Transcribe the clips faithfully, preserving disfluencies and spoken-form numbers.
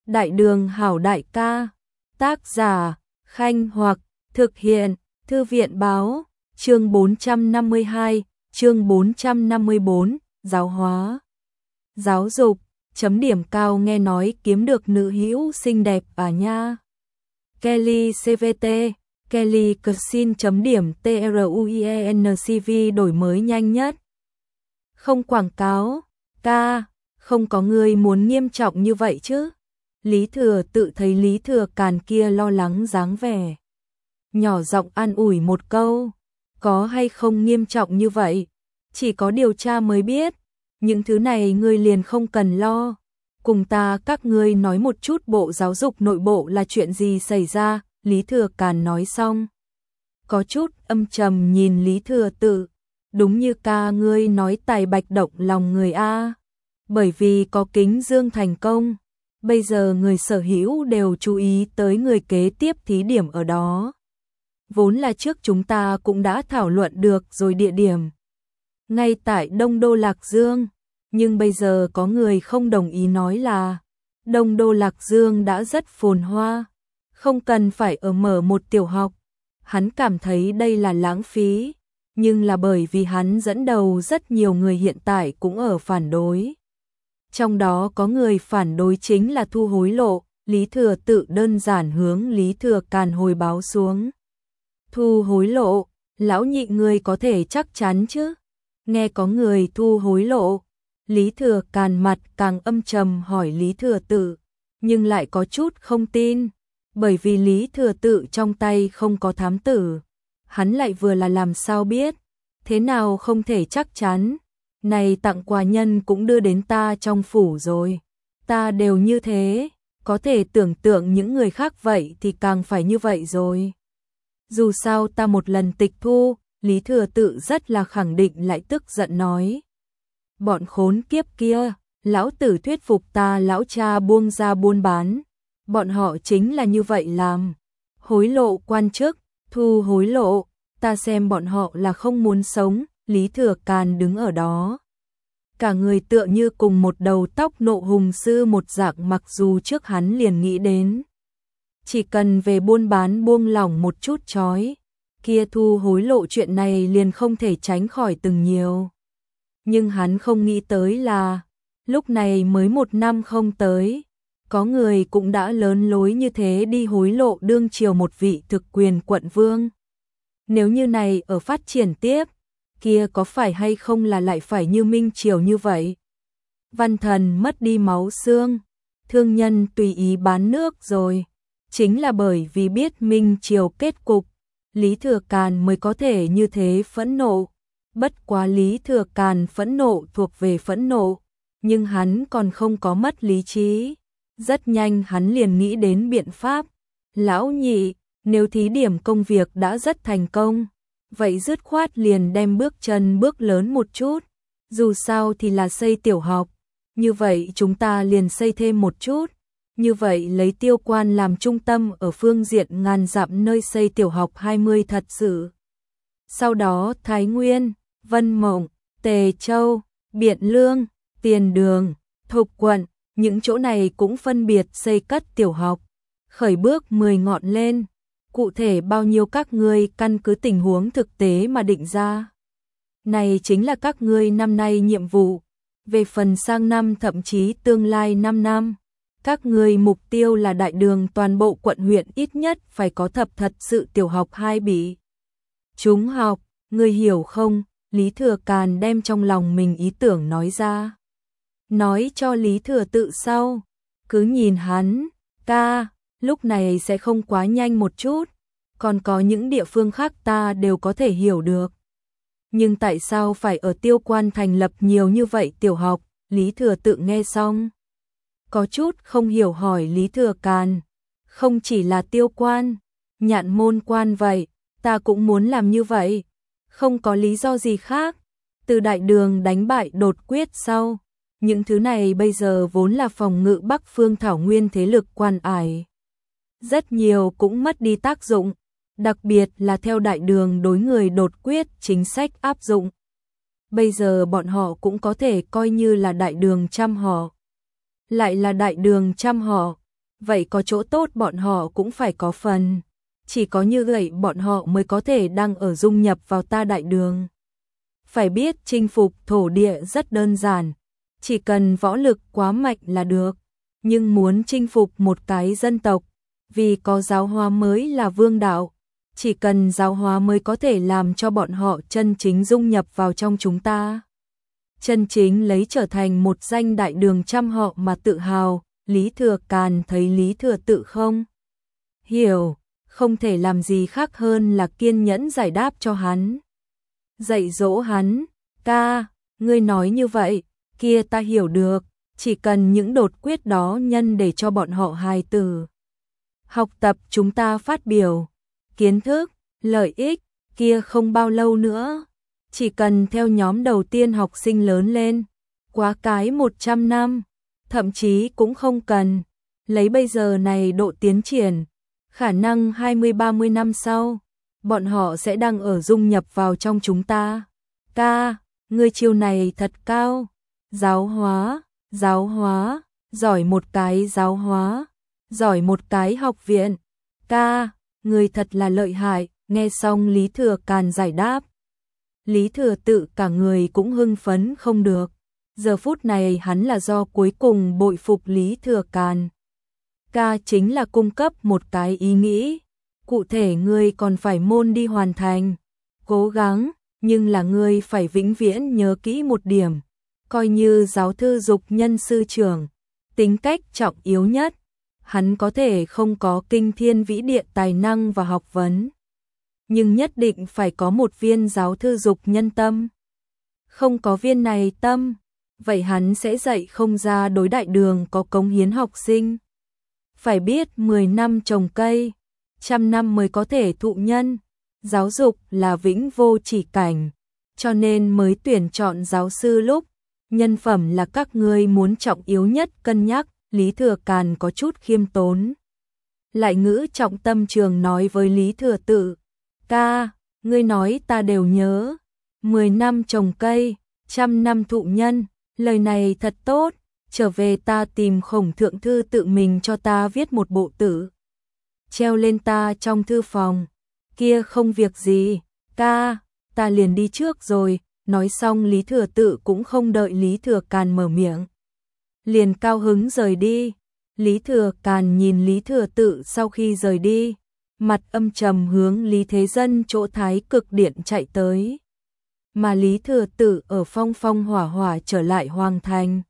Đại đường hảo đại ca. Tác giả Khanh Hoặc. Thực hiện Thư viện báo. Chương bốn trăm năm mươi hai, chương bốn trăm năm mươi bốn, giáo hóa. Giáo dục, chấm điểm cao nghe nói kiếm được nữ hữu xinh đẹp à nha. Kelly xê vê tê, Kelly Cuisine chấm điểm truencv đổi mới nhanh nhất. Không quảng cáo, ca, không có người muốn nghiêm trọng như vậy chứ. Lý Thừa Tự thấy Lý Thừa Càn kia lo lắng dáng vẻ. Nhỏ giọng an ủi một câu, có hay không nghiêm trọng như vậy, chỉ có điều tra mới biết, những thứ này ngươi liền không cần lo. Cùng ta các ngươi nói một chút bộ giáo dục nội bộ là chuyện gì xảy ra. Lý Thừa Càn nói xong, có chút âm trầm nhìn Lý Thừa Tự, đúng như ca ngươi nói tài bạch động lòng người a, bởi vì có Kính Dương thành công, bây giờ người sở hữu đều chú ý tới người kế tiếp thí điểm ở đó. Vốn là trước chúng ta cũng đã thảo luận được rồi địa điểm, ngay tại Đông Đô Lạc Dương, nhưng bây giờ có người không đồng ý nói là Đông Đô Lạc Dương đã rất phồn hoa, không cần phải ở mở một tiểu học. Hắn cảm thấy đây là lãng phí, nhưng là bởi vì hắn dẫn đầu rất nhiều người hiện tại cũng ở phản đối. Trong đó có người phản đối chính là thu hối lộ, Lý Thừa Tự đơn giản hướng Lý Thừa Càn hồi báo xuống. Thu hối lộ, lão nhị người có thể chắc chắn chứ? Nghe có người thu hối lộ, Lý Thừa Càn mặt càng âm trầm hỏi Lý Thừa Tự, nhưng lại có chút không tin, bởi vì Lý Thừa Tự trong tay không có thám tử. Hắn lại vừa là làm sao biết, thế nào không thể chắc chắn, này tặng quà nhân cũng đưa đến ta trong phủ rồi, ta đều như thế, có thể tưởng tượng những người khác vậy thì càng phải như vậy rồi. Dù sao ta một lần tịch thu, Lý Thừa Tự rất là khẳng định lại tức giận nói. Bọn khốn kiếp kia, lão tử thuyết phục ta lão cha buông ra buôn bán, bọn họ chính là như vậy làm. Hối lộ quan chức, thu hối lộ, ta xem bọn họ là không muốn sống. Lý Thừa Càn đứng ở đó, cả người tựa như cùng một đầu tóc nộ hùng sư một dạng, mặc dù trước hắn liền nghĩ đến chỉ cần về buôn bán buông lỏng một chút chói, kia thu hối lộ chuyện này liền không thể tránh khỏi từng nhiều. Nhưng hắn không nghĩ tới là, lúc này mới một năm không tới, có người cũng đã lớn lối như thế đi hối lộ đương triều một vị thực quyền quận vương. Nếu như này ở phát triển tiếp, kia có phải hay không là lại phải như Minh Triều như vậy? Văn thần mất đi máu xương, thương nhân tùy ý bán nước rồi. Chính là bởi vì biết Minh Triều kết cục, Lý Thừa Càn mới có thể như thế phẫn nộ. Bất quá Lý Thừa Càn phẫn nộ thuộc về phẫn nộ, nhưng hắn còn không có mất lý trí. Rất nhanh hắn liền nghĩ đến biện pháp. Lão nhị, nếu thí điểm công việc đã rất thành công, vậy dứt khoát liền đem bước chân bước lớn một chút. Dù sao thì là xây tiểu học, như vậy chúng ta liền xây thêm một chút. Như vậy lấy Tiêu Quan làm trung tâm ở phương diện ngàn dặm nơi xây tiểu học hai mươi thật sự. Sau đó Thái Nguyên, Vân Mộng, Tề Châu, Biện Lương, Tiền Đường, Thục Quận, những chỗ này cũng phân biệt xây cất tiểu học. Khởi bước mười ngọn lên, cụ thể bao nhiêu các ngươi căn cứ tình huống thực tế mà định ra. Này chính là các ngươi năm nay nhiệm vụ, về phần sang năm thậm chí tương lai năm năm. Các ngươi mục tiêu là đại đường toàn bộ quận huyện ít nhất phải có thập thật sự tiểu học hai bị. Chúng học, ngươi hiểu không? Lý Thừa Càn đem trong lòng mình ý tưởng nói ra. Nói cho Lý Thừa Tự sau, cứ nhìn hắn, ca, lúc này sẽ không quá nhanh một chút, còn có những địa phương khác ta đều có thể hiểu được. Nhưng tại sao phải ở Tiêu Quan thành lập nhiều như vậy tiểu học? Lý Thừa Tự nghe xong, có chút không hiểu hỏi Lý Thừa Càn, không chỉ là Tiêu Quan, Nhạn Môn Quan vậy, ta cũng muốn làm như vậy, không có lý do gì khác. Từ đại đường đánh bại đột quyết sau, những thứ này bây giờ vốn là phòng ngự Bắc Phương Thảo Nguyên thế lực quan ải. Rất nhiều cũng mất đi tác dụng, đặc biệt là theo đại đường đối người đột quyết chính sách áp dụng. Bây giờ bọn họ cũng có thể coi như là đại đường chăm họ. Lại là đại đường chăm họ, vậy có chỗ tốt bọn họ cũng phải có phần. Chỉ có như vậy bọn họ mới có thể đang ở dung nhập vào ta đại đường. Phải biết chinh phục thổ địa rất đơn giản, chỉ cần võ lực quá mạnh là được. Nhưng muốn chinh phục một cái dân tộc, vì có giáo hóa mới là vương đạo, chỉ cần giáo hóa mới có thể làm cho bọn họ chân chính dung nhập vào trong chúng ta. Chân chính lấy trở thành một danh đại đường trăm họ mà tự hào. Lý Thừa Càn thấy Lý Thừa Tự không hiểu, không thể làm gì khác hơn là kiên nhẫn giải đáp cho hắn. Dạy dỗ hắn, ca, ngươi nói như vậy, kia ta hiểu được, chỉ cần những đột quyết đó nhân để cho bọn họ hài tử. Học tập chúng ta phát biểu, kiến thức, lợi ích, kia không bao lâu nữa. Chỉ cần theo nhóm đầu tiên học sinh lớn lên, quá cái một trăm năm, thậm chí cũng không cần. Lấy bây giờ này độ tiến triển, khả năng hai mươi ba mươi năm sau, bọn họ sẽ đang ở dung nhập vào trong chúng ta. Ca, ngươi chiêu này thật cao. Giáo hóa, giáo hóa, giỏi một cái giáo hóa, giỏi một cái học viện. Ca, ngươi thật là lợi hại. Nghe xong Lý Thừa Càn giải đáp, Lý Thừa Tự cả người cũng hưng phấn không được. Giờ phút này hắn là do cuối cùng bội phục Lý Thừa Càn. Ca chính là cung cấp một cái ý nghĩ, cụ thể ngươi còn phải môn đi hoàn thành, cố gắng, nhưng là ngươi phải vĩnh viễn nhớ kỹ một điểm, coi như giáo thư dục nhân sư trưởng, tính cách trọng yếu nhất, hắn có thể không có kinh thiên vĩ địa tài năng và học vấn, nhưng nhất định phải có một viên giáo thư dục nhân tâm. Không có viên này tâm, vậy hắn sẽ dạy không ra đối đại đường có cống hiến học sinh. Phải biết mười năm trồng cây, trăm năm mới có thể thụ nhân, giáo dục là vĩnh vô chỉ cảnh, cho nên mới tuyển chọn giáo sư lúc, nhân phẩm là các ngươi muốn trọng yếu nhất cân nhắc. Lý Thừa Càn có chút khiêm tốn. Lại ngữ trọng tâm trường nói với Lý Thừa Tự, ca, ngươi nói ta đều nhớ, mười năm trồng cây, trăm năm thụ nhân, lời này thật tốt, trở về ta tìm Khổng Thượng Thư tự mình cho ta viết một bộ tử, treo lên ta trong thư phòng, kia không việc gì, ca, ta liền đi trước rồi. Nói xong Lý Thừa Tự cũng không đợi Lý Thừa Càn mở miệng, liền cao hứng rời đi. Lý Thừa Càn nhìn Lý Thừa Tự sau khi rời đi, mặt âm trầm hướng Lý Thế Dân chỗ Thái Cực Điện chạy tới. Mà Lý Thừa Tự ở phong phong hỏa hỏa trở lại Hoàng Thành.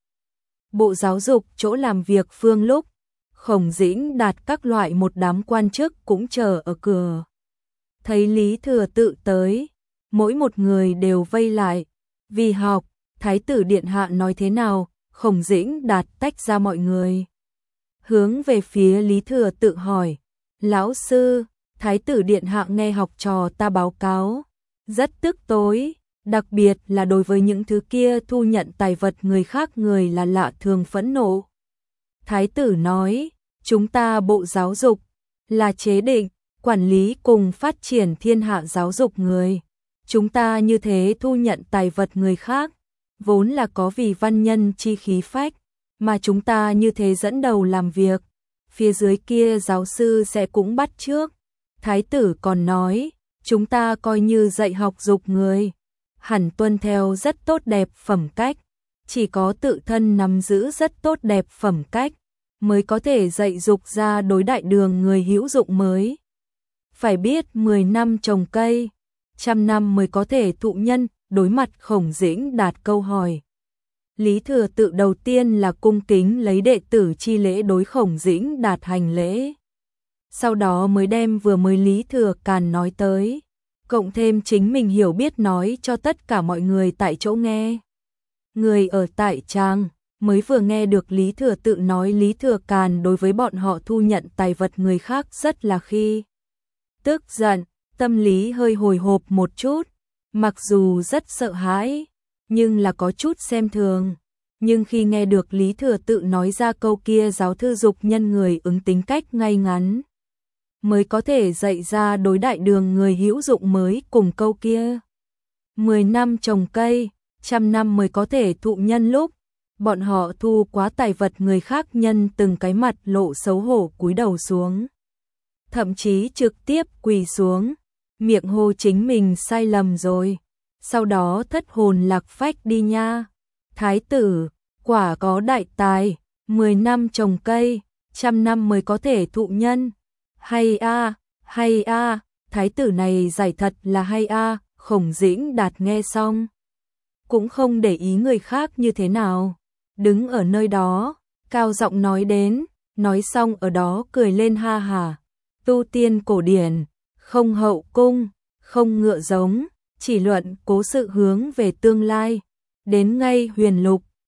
Bộ Giáo dục chỗ làm việc Phương lúc, Khổng Dĩnh Đạt các loại một đám quan chức cũng chờ ở cửa. Thấy Lý Thừa Tự tới, mỗi một người đều vây lại, vì học, Thái tử Điện Hạ nói thế nào. Khổng Dĩnh Đạt tách ra mọi người, hướng về phía Lý Thừa Tự hỏi, lão sư, Thái tử Điện Hạ nghe học trò ta báo cáo, rất tức tối, đặc biệt là đối với những thứ kia thu nhận tài vật người khác người là lạ thường phẫn nộ. Thái tử nói, chúng ta Bộ Giáo dục là chế định, quản lý cùng phát triển thiên hạ giáo dục người, chúng ta như thế thu nhận tài vật người khác, vốn là có vì văn nhân chi khí phách, mà chúng ta như thế dẫn đầu làm việc, phía dưới kia giáo sư sẽ cũng bắt chước. Thái tử còn nói, chúng ta coi như dạy học dục người, hẳn tuân theo rất tốt đẹp phẩm cách, chỉ có tự thân nắm giữ rất tốt đẹp phẩm cách, mới có thể dạy dục ra đối đại đường người hữu dụng mới. Phải biết mười năm trồng cây, trăm năm mới có thể thụ nhân. Đối mặt Khổng Dĩnh Đạt câu hỏi, Lý Thừa Tự đầu tiên là cung kính lấy đệ tử chi lễ đối Khổng Dĩnh Đạt hành lễ. Sau đó mới đem vừa mới Lý Thừa Càn nói tới, cộng thêm chính mình hiểu biết nói cho tất cả mọi người tại chỗ nghe. Người ở tại trang mới vừa nghe được Lý Thừa Tự nói Lý Thừa Càn đối với bọn họ thu nhận tài vật người khác rất là khi tức giận, tâm lý hơi hồi hộp một chút. Mặc dù rất sợ hãi, nhưng là có chút xem thường. Nhưng khi nghe được Lý Thừa Tự nói ra câu kia giáo thư dục nhân người ứng tính cách ngay ngắn, mới có thể dạy ra đối đại đường người hữu dụng mới cùng câu kia. Mười năm trồng cây, trăm năm mới có thể thụ nhân lúc, bọn họ thu quá tài vật người khác nhân từng cái mặt lộ xấu hổ cúi đầu xuống. Thậm chí trực tiếp quỳ xuống, miệng hô chính mình sai lầm rồi, sau đó thất hồn lạc phách đi nha. Thái tử, quả có đại tài, mười năm trồng cây, trăm năm mới có thể thụ nhân. Hay a, hay a, thái tử này giải thật là hay a. Khổng Dĩnh Đạt nghe xong, cũng không để ý người khác như thế nào, đứng ở nơi đó, cao giọng nói đến, nói xong ở đó cười lên ha hả. Tu tiên cổ điển, không hậu cung, không ngựa giống, chỉ luận cố sự hướng về tương lai, đến ngay huyền lục,